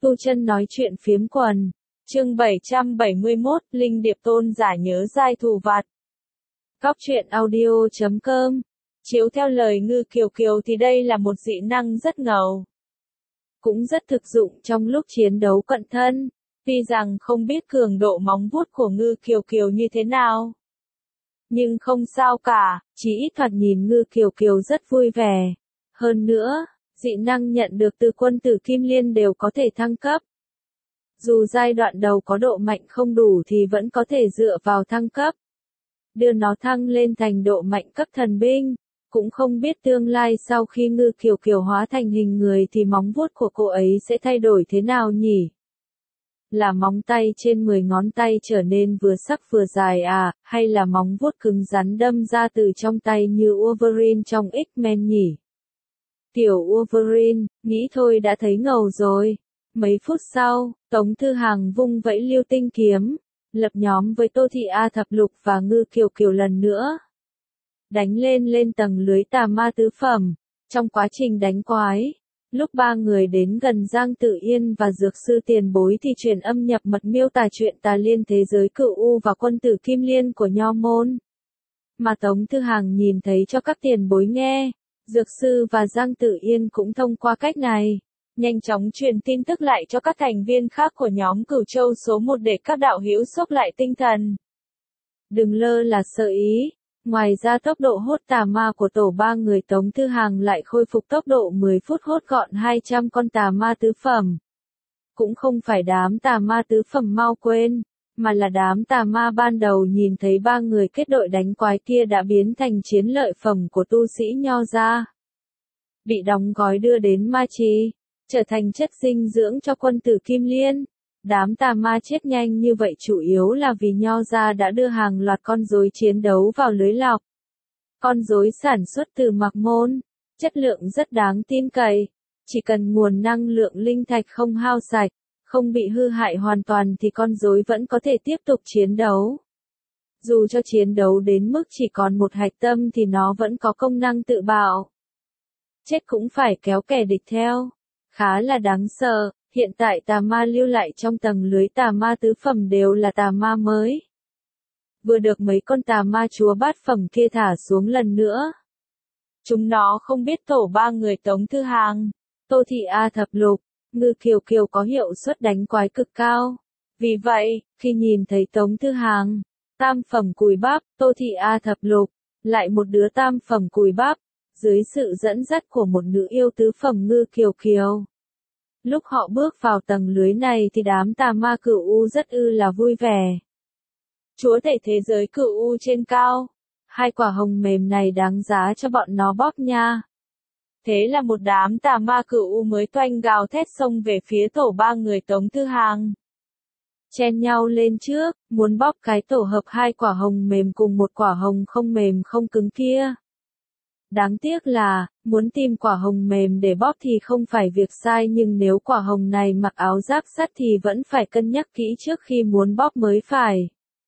Tu Chân nói chuyện phiếm quần. Chương 771, Linh Điệp Tôn giả nhớ giai thù vặt. Góc truyện audio.com. Chiếu theo lời Ngư Kiều Kiều thì đây là một dị năng rất ngầu. Cũng rất thực dụng trong lúc chiến đấu cận thân. Tuy rằng không biết cường độ móng vuốt của Ngư Kiều Kiều như thế nào. Nhưng không sao cả, chỉ ít thoạt nhìn Ngư Kiều Kiều rất vui vẻ. Hơn nữa, dị năng nhận được từ quân tử Kim Liên đều có thể thăng cấp. Dù giai đoạn đầu có độ mạnh không đủ thì vẫn có thể dựa vào thăng cấp. Đưa nó thăng lên thành độ mạnh cấp thần binh. Cũng không biết tương lai sau khi Ngư Kiều Kiều hóa thành hình người thì móng vuốt của cô ấy sẽ thay đổi thế nào nhỉ? Là móng tay trên 10 ngón tay trở nên vừa sắc vừa dài à, hay là móng vuốt cứng rắn đâm ra từ trong tay như Wolverine trong X-Men nhỉ? Tiểu Wolverine, nghĩ thôi đã thấy ngầu rồi. Mấy phút sau, Tống Thư Hàng vung vẫy lưu tinh kiếm, lập nhóm với Tô Thị A Thập Lục và Ngư Kiều Kiều lần nữa. Đánh lên tầng lưới tà ma tứ phẩm. Trong quá trình đánh quái, lúc ba người đến gần Giang Tử Yên và Dược Sư Tiền Bối thì truyền âm nhập mật miêu tả chuyện tà liên thế giới Cửu U và quân tử Kim Liên của Nho Môn. Mà Tống Thư Hàng nhìn thấy cho các tiền bối nghe. Dược Sư và Giang Tử Yên cũng thông qua cách này, nhanh chóng truyền tin tức lại cho các thành viên khác của nhóm Cửu Châu số 1 để các đạo hữu xốc lại tinh thần. Đừng lơ là sợ ý. Ngoài ra tốc độ hốt tà ma của tổ ba người Tống Thư Hàng lại khôi phục tốc độ 10 phút hốt gọn 200 con tà ma tứ phẩm. Cũng không phải đám tà ma tứ phẩm mau quên, mà là đám tà ma ban đầu nhìn thấy ba người kết đội đánh quái kia đã biến thành chiến lợi phẩm của tu sĩ Nho gia. Bị đóng gói đưa đến Ma Trì, trở thành chất dinh dưỡng cho quân tử Kim Liên. Đám tà ma chết nhanh như vậy chủ yếu là vì Nho gia đã đưa hàng loạt con rối chiến đấu vào lưới lọc. Con rối sản xuất từ Mạc Môn, chất lượng rất đáng tin cậy. Chỉ cần nguồn năng lượng linh thạch không hao sạch, không bị hư hại hoàn toàn thì con rối vẫn có thể tiếp tục chiến đấu. Dù cho chiến đấu đến mức chỉ còn một hạch tâm thì nó vẫn có công năng tự bạo. Chết cũng phải kéo kẻ địch theo. Khá là đáng sợ. Hiện tại tà ma lưu lại trong tầng lưới tà ma tứ phẩm đều là tà ma mới. Vừa được mấy con tà ma chúa bát phẩm kia thả xuống lần nữa. Chúng nó không biết tổ ba người Tống Thư Hàng, Tô Thị A Thập Lục, Ngư Kiều Kiều có hiệu suất đánh quái cực cao. Vì vậy, khi nhìn thấy Tống Thư Hàng, tam phẩm cùi bắp, Tô Thị A Thập Lục, lại một đứa tam phẩm cùi bắp, dưới sự dẫn dắt của một nữ yêu tứ phẩm Ngư Kiều Kiều. Lúc họ bước vào tầng lưới này thì đám tà ma Cửu U rất là vui vẻ. Chúa tể thế giới Cửu U trên cao, hai quả hồng mềm này đáng giá cho bọn nó bóp nha. Thế là một đám tà ma Cửu U mới toanh gào thét xông về phía tổ ba người Tống Thư Hàng. Chen nhau lên trước, muốn bóp cái tổ hợp hai quả hồng mềm cùng một quả hồng không mềm không cứng kia. Đáng tiếc là, muốn tìm quả hồng mềm để bóp thì không phải việc sai, nhưng nếu quả hồng này mặc áo giáp sắt thì vẫn phải cân nhắc kỹ trước khi muốn bóp mới phải.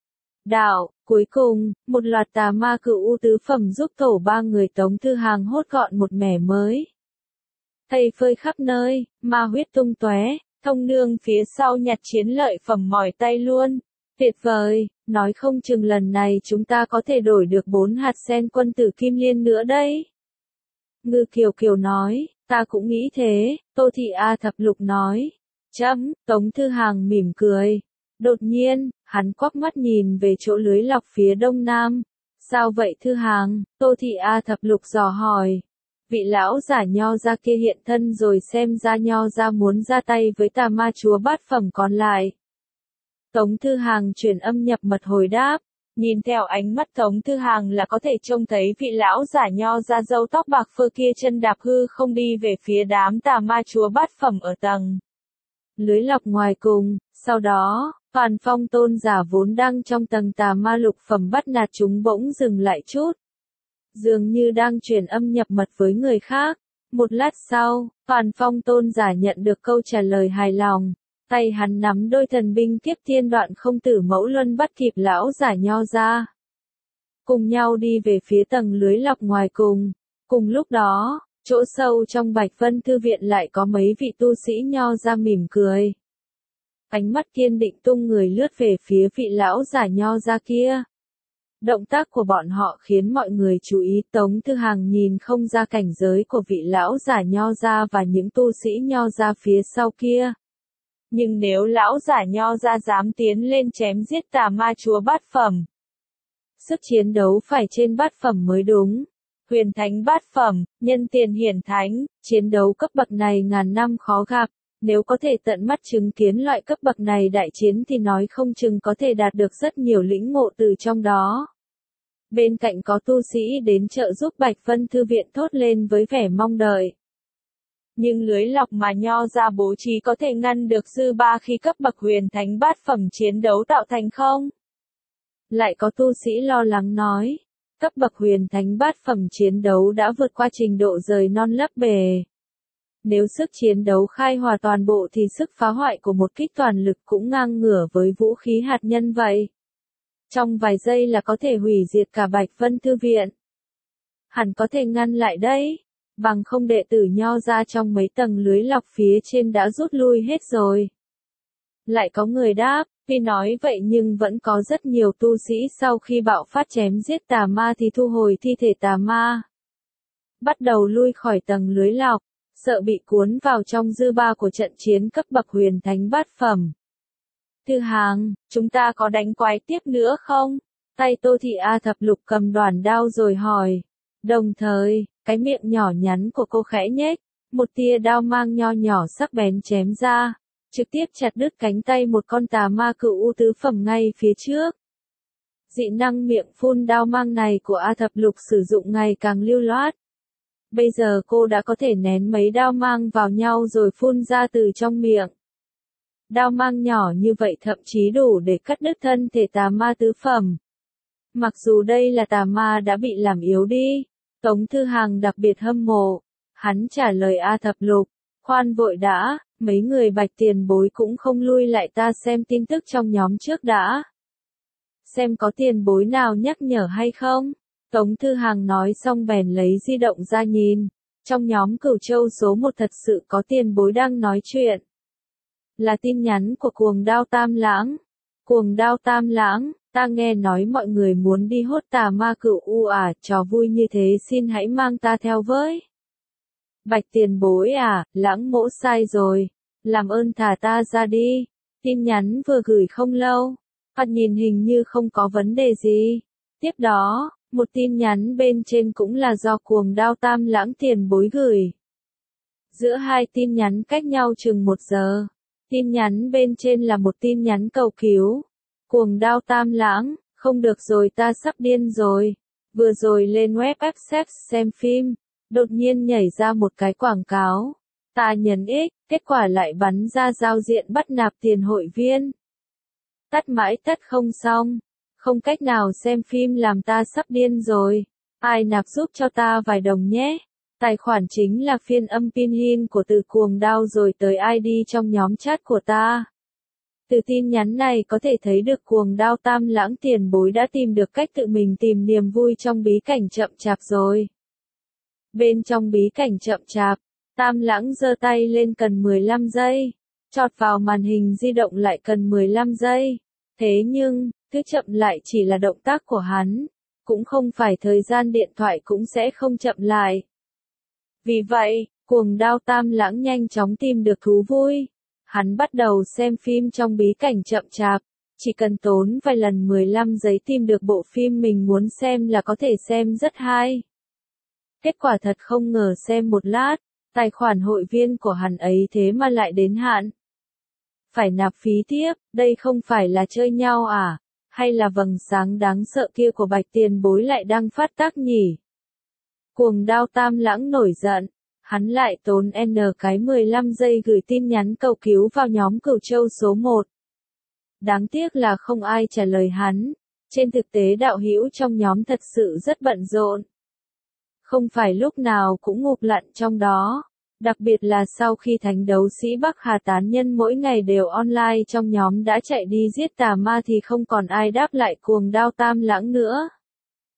Cuối cùng, một loạt tà ma Cửu U tứ phẩm giúp tổ ba người Tống Thư Hàng hốt gọn một mẻ mới. Thây phơi khắp nơi, ma huyết tung tóe, thông nương phía sau nhặt chiến lợi phẩm mỏi tay luôn. Tuyệt vời, nói không chừng lần này chúng ta có thể đổi được 4 hạt sen quân tử Kim Liên nữa đấy. Ngư Kiều Kiều nói, ta cũng nghĩ thế. Tô Thị A Thập Lục nói. Tống Thư Hàng mỉm cười. Đột nhiên, hắn quắc mắt nhìn về chỗ lưới lọc phía đông nam. Sao vậy Thư Hàng? Tô Thị A Thập Lục dò hỏi. Vị lão giả Nho gia kia hiện thân rồi, xem ra Nho gia muốn ra tay với tà ma chúa bát phẩm còn lại. Tống Thư Hàng truyền âm nhập mật hồi đáp. Nhìn theo ánh mắt Tống Thư Hàng là có thể trông thấy vị lão giả Nho gia râu tóc bạc phơ kia chân đạp hư không đi về phía đám tà ma chúa bát phẩm ở tầng lưới lọc ngoài cùng. Sau đó, Toàn Phong tôn giả vốn đang trong tầng tà ma lục phẩm bắt nạt chúng bỗng dừng lại chút. Dường như đang truyền âm nhập mật với người khác. Một lát sau, Toàn Phong tôn giả nhận được câu trả lời hài lòng. Tay hắn nắm đôi thần binh kiếp thiên đoạn không tử mẫu luân bắt kịp lão giả Nho gia. Cùng nhau đi về phía tầng lưới lọc ngoài cùng. Cùng lúc đó, Chỗ sâu trong Bạch Vân Thư Viện lại có mấy vị tu sĩ nho ra mỉm cười. Ánh mắt kiên định tung người lướt về phía vị lão giả nho ra kia. Động tác của bọn họ khiến mọi người chú ý. Tống Thư Hàng nhìn không ra cảnh giới của vị lão giả nho ra và những tu sĩ nho ra phía sau kia. Nhưng nếu lão giả nho ra dám tiến lên chém giết tà ma chúa bát phẩm, sức chiến đấu phải trên bát phẩm mới đúng. Huyền thánh bát phẩm, nhân tiền hiển thánh, chiến đấu cấp bậc này ngàn năm khó gặp. Nếu có thể tận mắt chứng kiến loại cấp bậc này đại chiến thì nói không chừng có thể đạt được rất nhiều lĩnh ngộ từ trong đó. Bên cạnh có tu sĩ đến trợ giúp Bạch Vân Thư Viện thốt lên với vẻ mong đợi. Nhưng lưới lọc mà nho ra bố trí có thể ngăn được dư ba khi cấp bậc huyền thánh bát phẩm chiến đấu tạo thành không? Lại có tu sĩ lo lắng nói, cấp bậc huyền thánh bát phẩm chiến đấu đã vượt qua trình độ rời non lấp bể. Nếu sức chiến đấu khai hòa toàn bộ thì sức phá hoại của một kích toàn lực cũng ngang ngửa với vũ khí hạt nhân vậy. Trong vài giây là có thể hủy diệt cả Bạch Vân Thư Viện. Hẳn có thể ngăn lại đấy, bằng không đệ tử nho ra trong mấy tầng lưới lọc phía trên đã rút lui hết rồi. Lại có người đáp, tuy nói vậy nhưng vẫn có rất nhiều tu sĩ sau khi bạo phát chém giết tà ma thì thu hồi thi thể tà ma. Bắt đầu lui khỏi tầng lưới lọc, sợ bị cuốn vào trong dư ba của trận chiến cấp bậc huyền thánh bát phẩm. Thư Hàng, chúng ta có đánh quái tiếp nữa không? Tay Tô Thị A Thập Lục cầm đoản đao rồi hỏi. Đồng thời, cái miệng nhỏ nhắn của cô khẽ nhếch, một tia đao mang nho nhỏ sắc bén chém ra, trực tiếp chặt đứt cánh tay một con tà ma cựu u tứ phẩm ngay phía trước. Dị năng miệng phun đao mang này của A Thập Lục sử dụng ngày càng lưu loát. Bây giờ cô đã có thể nén mấy đao mang vào nhau rồi phun ra từ trong miệng. Đao mang nhỏ như vậy thậm chí đủ để cắt đứt thân thể tà ma tứ phẩm. Mặc dù đây là tà ma đã bị làm yếu đi, Tống Thư Hàng đặc biệt hâm mộ. Hắn trả lời A Thập Lục, khoan vội đã, mấy người Bạch tiền bối cũng không lui lại ta xem tin tức trong nhóm trước đã. Xem có tiền bối nào nhắc nhở hay không? Tống Thư Hàng nói xong bèn lấy di động ra nhìn. Trong nhóm Cửu Châu số 1 thật sự có tiền bối đang nói chuyện. Là tin nhắn của Cuồng Đao Tam Lãng. Cuồng Đao Tam Lãng, ta nghe nói mọi người muốn đi hốt tà ma cựu u à, trò vui như thế xin hãy mang ta theo với. Bạch tiền bối à, Lãng mỗ sai rồi. Làm ơn thả ta ra đi. Tin nhắn vừa gửi không lâu. Phạt nhìn hình như không có vấn đề gì. Tiếp đó, một tin nhắn bên trên cũng là do Cuồng Đao Tam Lãng tiền bối gửi. Giữa hai tin nhắn cách nhau chừng 1 giờ. Tin nhắn bên trên là một tin nhắn cầu cứu. Cuồng Đao Tam Lãng, không được rồi ta sắp điên rồi. Vừa rồi lên web Access xem phim, đột nhiên nhảy ra một cái quảng cáo. Ta nhấn X, kết quả lại bắn ra giao diện bắt nạp tiền hội viên. Tắt mãi tắt không xong. Không cách nào xem phim làm ta sắp điên rồi. Ai nạp giúp cho ta vài đồng nhé. Tài khoản chính là phiên âm pinyin của từ Cuồng Đao rồi tới ID trong nhóm chat của ta. Từ tin nhắn này có thể thấy được Cuồng Đao Tam Lãng tiền bối đã tìm được cách tự mình tìm niềm vui trong bí cảnh chậm chạp rồi. Bên trong bí cảnh chậm chạp, Tam Lãng giơ tay lên cần 15 giây. Chọt vào màn hình di động lại cần 15 giây. Thế nhưng, thứ chậm lại chỉ là động tác của hắn. Cũng không phải thời gian điện thoại cũng sẽ không chậm lại. Vì vậy, Cuồng Đao Tam Lãng nhanh chóng tìm được thú vui. Hắn bắt đầu xem phim trong bí cảnh chậm chạp. Chỉ cần tốn vài lần 15 giây tìm được bộ phim mình muốn xem là có thể xem rất hay. Kết quả thật không ngờ xem một lát, tài khoản hội viên của hắn ấy thế mà lại đến hạn. Phải nạp phí tiếp, đây không phải là chơi nhau à? Hay là vầng sáng đáng sợ kia của Bạch tiền bối lại đang phát tác nhỉ? Cuồng Đao Tam Lãng nổi giận, hắn lại tốn cái 15 giây gửi tin nhắn cầu cứu vào nhóm Cửu Châu số 1. Đáng tiếc là không ai trả lời hắn. Trên thực tế đạo hữu trong nhóm thật sự rất bận rộn. Không phải lúc nào cũng ngụp lặn trong đó. Đặc biệt là sau khi thánh đấu sĩ Bắc Hà tán nhân mỗi ngày đều online trong nhóm đã chạy đi giết tà ma thì không còn ai đáp lại Cuồng Đao Tam Lãng nữa.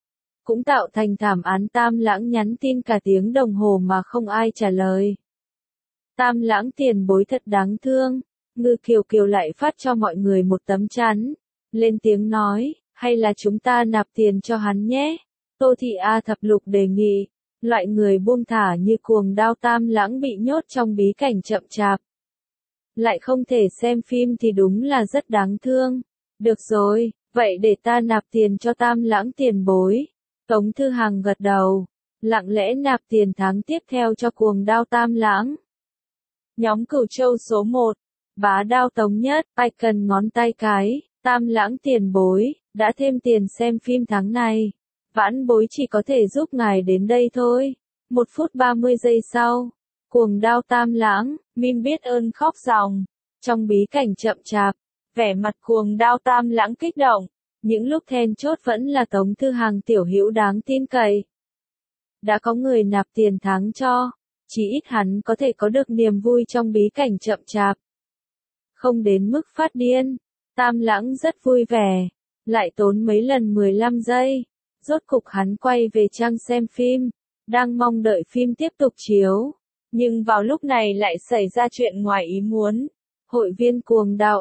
cũng tạo thành thảm án. Tam Lãng nhắn tin cả tiếng đồng hồ mà không ai trả lời. Tam Lãng tiền bối thật đáng thương. Ngư Kiều Kiều lại phát cho mọi người một tấm chắn. Lên tiếng nói, hay là chúng ta nạp tiền cho hắn nhé. Tô Thị A Thập Lục đề nghị. Loại người buông thả như Cuồng Đao Tam Lãng bị nhốt trong bí cảnh chậm chạp. Lại không thể xem phim thì đúng là rất đáng thương. Được rồi, vậy để ta nạp tiền cho Tam Lãng tiền bối. Tống Thư Hằng gật đầu. Lặng lẽ nạp tiền tháng tiếp theo cho Cuồng Đao Tam Lãng. Nhóm Cửu Châu số 1. Bá Đao Tống Nhất, ai cần ngón tay cái. Tam Lãng tiền bối, đã thêm tiền xem phim tháng này. Vãn bối chỉ có thể giúp ngài đến đây thôi. 1 phút 30 giây sau. Cuồng Đao Tam Lãng, mim biết ơn khóc ròng. Trong bí cảnh chậm chạp, vẻ mặt Cuồng Đao Tam Lãng kích động. Những lúc then chốt vẫn là Tống Thư Hằng tiểu hữu đáng tin cậy. Đã có người nạp tiền tháng cho, chỉ ít hắn có thể có được niềm vui trong bí cảnh chậm chạp. Không đến mức phát điên, Tam Lãng rất vui vẻ, lại tốn mấy lần 15 giây. Rốt cục hắn quay về trang xem phim, đang mong đợi phim tiếp tục chiếu. Nhưng vào lúc này lại xảy ra chuyện ngoài ý muốn. Hội viên Cuồng Đao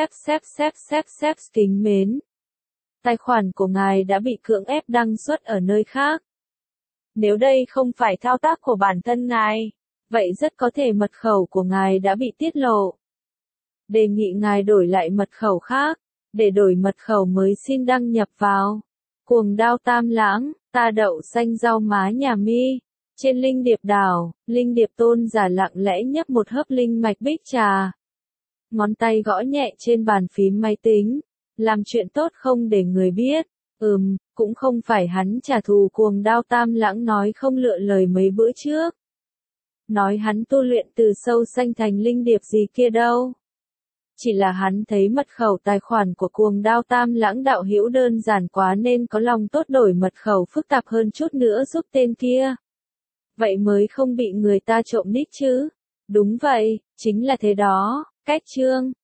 xếp kính mến. Tài khoản của ngài đã bị cưỡng ép đăng xuất ở nơi khác. Nếu đây không phải thao tác của bản thân ngài, vậy rất có thể mật khẩu của ngài đã bị tiết lộ. Đề nghị ngài đổi lại mật khẩu khác. Để đổi mật khẩu mới xin đăng nhập vào. Cuồng Đao Tam Lãng, ta đậu xanh rau má nhà mi. Trên linh điệp đảo, linh điệp tôn giả lặng lẽ nhấp một hớp linh mạch bích trà. Ngón tay gõ nhẹ trên bàn phím máy tính. Làm chuyện tốt không để người biết. Cũng không phải hắn trả thù. Cuồng Đao Tam Lãng nói không lựa lời mấy bữa trước. Nói hắn tu luyện từ sâu xanh thành linh điệp gì kia đâu. Chỉ là hắn thấy mật khẩu tài khoản của Cuồng Đao Tam Lãng đạo hữu đơn giản quá nên có lòng tốt đổi mật khẩu phức tạp hơn chút nữa giúp tên kia. Vậy mới không bị người ta trộm nick chứ. Đúng vậy, chính là thế đó. Cách chương